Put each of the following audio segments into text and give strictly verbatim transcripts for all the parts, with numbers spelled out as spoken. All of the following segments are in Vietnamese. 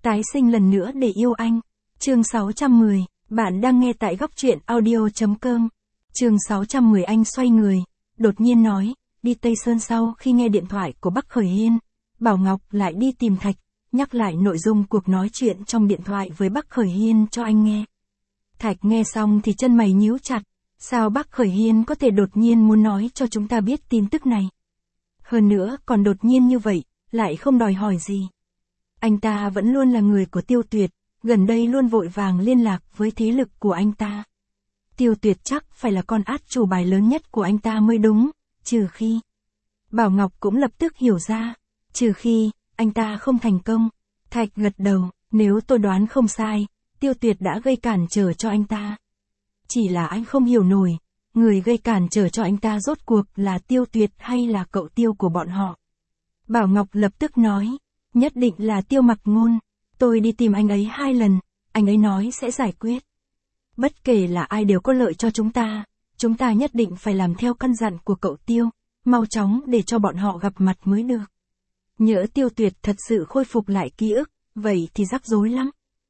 Tái sinh lần nữa để yêu anh. Chương sáu trăm mười, bạn đang nghe tại góc truyện audio chấm com. Chương sáu trăm mười anh xoay người, đột nhiên nói, đi Tây Sơn. Sau khi nghe điện thoại của Bắc Khởi Hiên, Bảo Ngọc lại đi tìm Thạch, nhắc lại nội dung cuộc nói chuyện trong điện thoại với Bắc Khởi Hiên cho anh nghe. Thạch nghe xong thì chân mày nhíu chặt, sao Bắc Khởi Hiên có thể đột nhiên muốn nói cho chúng ta biết tin tức này? Hơn nữa còn đột nhiên như vậy, lại không đòi hỏi gì. Anh ta vẫn luôn là người của Tiêu Tuyệt, gần đây luôn vội vàng liên lạc với thế lực của anh ta. Tiêu Tuyệt chắc phải là con át chủ bài lớn nhất của anh ta mới đúng, trừ khi... Bảo Ngọc cũng lập tức hiểu ra, trừ khi, anh ta không thành công. Thạch gật đầu, nếu tôi đoán không sai, Tiêu Tuyệt đã gây cản trở cho anh ta. Chỉ là anh không hiểu nổi, người gây cản trở cho anh ta rốt cuộc là Tiêu Tuyệt hay là cậu Tiêu của bọn họ. Bảo Ngọc lập tức nói, nhất định là Tiêu Mặc Ngôn, tôi đi tìm anh ấy hai lần, anh ấy nói sẽ giải quyết. Bất kể là ai đều có lợi cho chúng ta, chúng ta nhất định phải làm theo căn dặn của cậu Tiêu, mau chóng để cho bọn họ gặp mặt mới được. Nhỡ Tiêu Tuyệt thật sự khôi phục lại ký ức, vậy thì rắc rối lắm.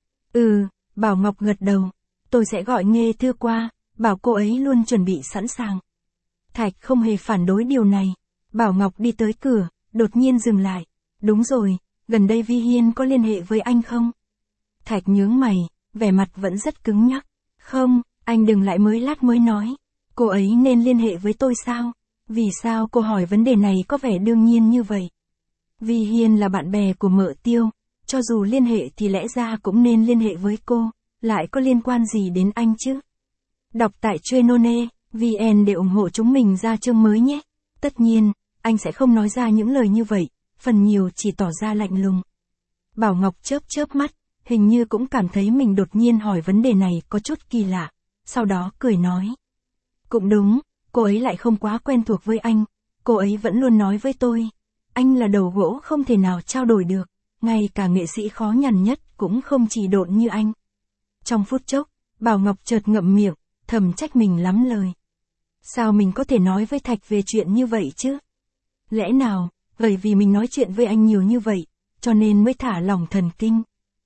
Ừ, Bảo Ngọc gật đầu, tôi sẽ gọi Nghê Thư qua, bảo cô ấy luôn chuẩn bị sẵn sàng. Thạch không hề phản đối điều này. Bảo Ngọc đi tới cửa, đột nhiên dừng lại. Đúng rồi, gần đây Vi Hiên có liên hệ với anh không? Thạch nhướng mày, vẻ mặt vẫn rất cứng nhắc. Không, anh đừng lại mới lát mới nói. Cô ấy nên liên hệ với tôi sao? Vì sao cô hỏi vấn đề này có vẻ đương nhiên như vậy? Vi Hiên là bạn bè của Mợ Tiêu, cho dù liên hệ thì lẽ ra cũng nên liên hệ với cô, lại có liên quan gì đến anh chứ? Đọc tại Chuenone, vê en để ủng hộ chúng mình ra chương mới nhé. Tất nhiên, anh sẽ không nói ra những lời như vậy, phần nhiều chỉ tỏ ra lạnh lùng. Bảo Ngọc chớp chớp mắt, hình như cũng cảm thấy mình đột nhiên hỏi vấn đề này có chút kỳ lạ, sau đó cười nói. Cũng đúng, cô ấy lại không quá quen thuộc với anh, cô ấy vẫn luôn nói với tôi, anh là đầu gỗ không thể nào trao đổi được, ngay cả nghệ sĩ khó nhằn nhất cũng không chỉ độn như anh. Trong phút chốc, Bảo Ngọc chợt ngậm miệng, thầm trách mình lắm lời. Sao mình có thể nói với Thạch về chuyện như vậy chứ? Lẽ nào, bởi vì mình nói chuyện với anh nhiều như vậy, cho nên mới thả lỏng thần kinh.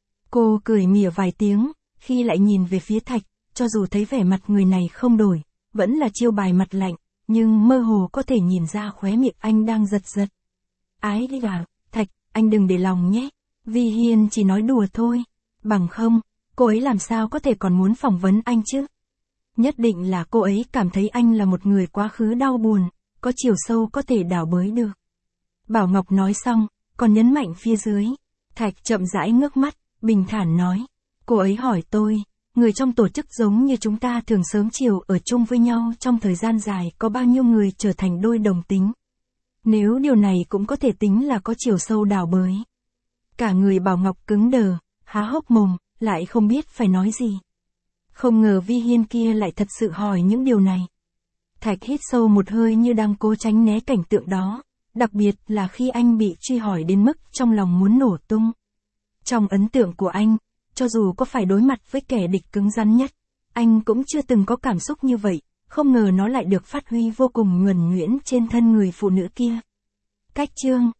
Cô cười mỉa vài tiếng, khi lại nhìn về phía Thạch, cho dù thấy vẻ mặt người này không đổi, vẫn là chiêu bài mặt lạnh, nhưng mơ hồ có thể nhìn ra khóe miệng anh đang giật giật. Ái đi à, Thạch, anh đừng để lòng nhé, Vi Hiên chỉ nói đùa thôi, bằng không, cô ấy làm sao có thể còn muốn phỏng vấn anh chứ? Nhất định là cô ấy cảm thấy anh là một người quá khứ đau buồn, có chiều sâu có thể đào bới được. Bảo Ngọc nói xong, còn nhấn mạnh phía dưới. Thạch chậm rãi ngước mắt, bình thản nói. Cô ấy hỏi tôi, người trong tổ chức giống như chúng ta thường sớm chiều ở chung với nhau trong thời gian dài có bao nhiêu người trở thành đôi đồng tính. Nếu điều này cũng có thể tính là có chiều sâu đào bới. Cả người Bảo Ngọc cứng đờ, há hốc mồm, lại không biết phải nói gì. Không ngờ Vi Hiên kia lại thật sự hỏi những điều này. Thạch hít sâu một hơi như đang cố tránh né cảnh tượng đó, đặc biệt là khi anh bị truy hỏi đến mức trong lòng muốn nổ tung. Trong ấn tượng của anh, cho dù có phải đối mặt với kẻ địch cứng rắn nhất, anh cũng chưa từng có cảm xúc như vậy, không ngờ nó lại được phát huy vô cùng nhuần nhuyễn trên thân người phụ nữ kia. Cách chương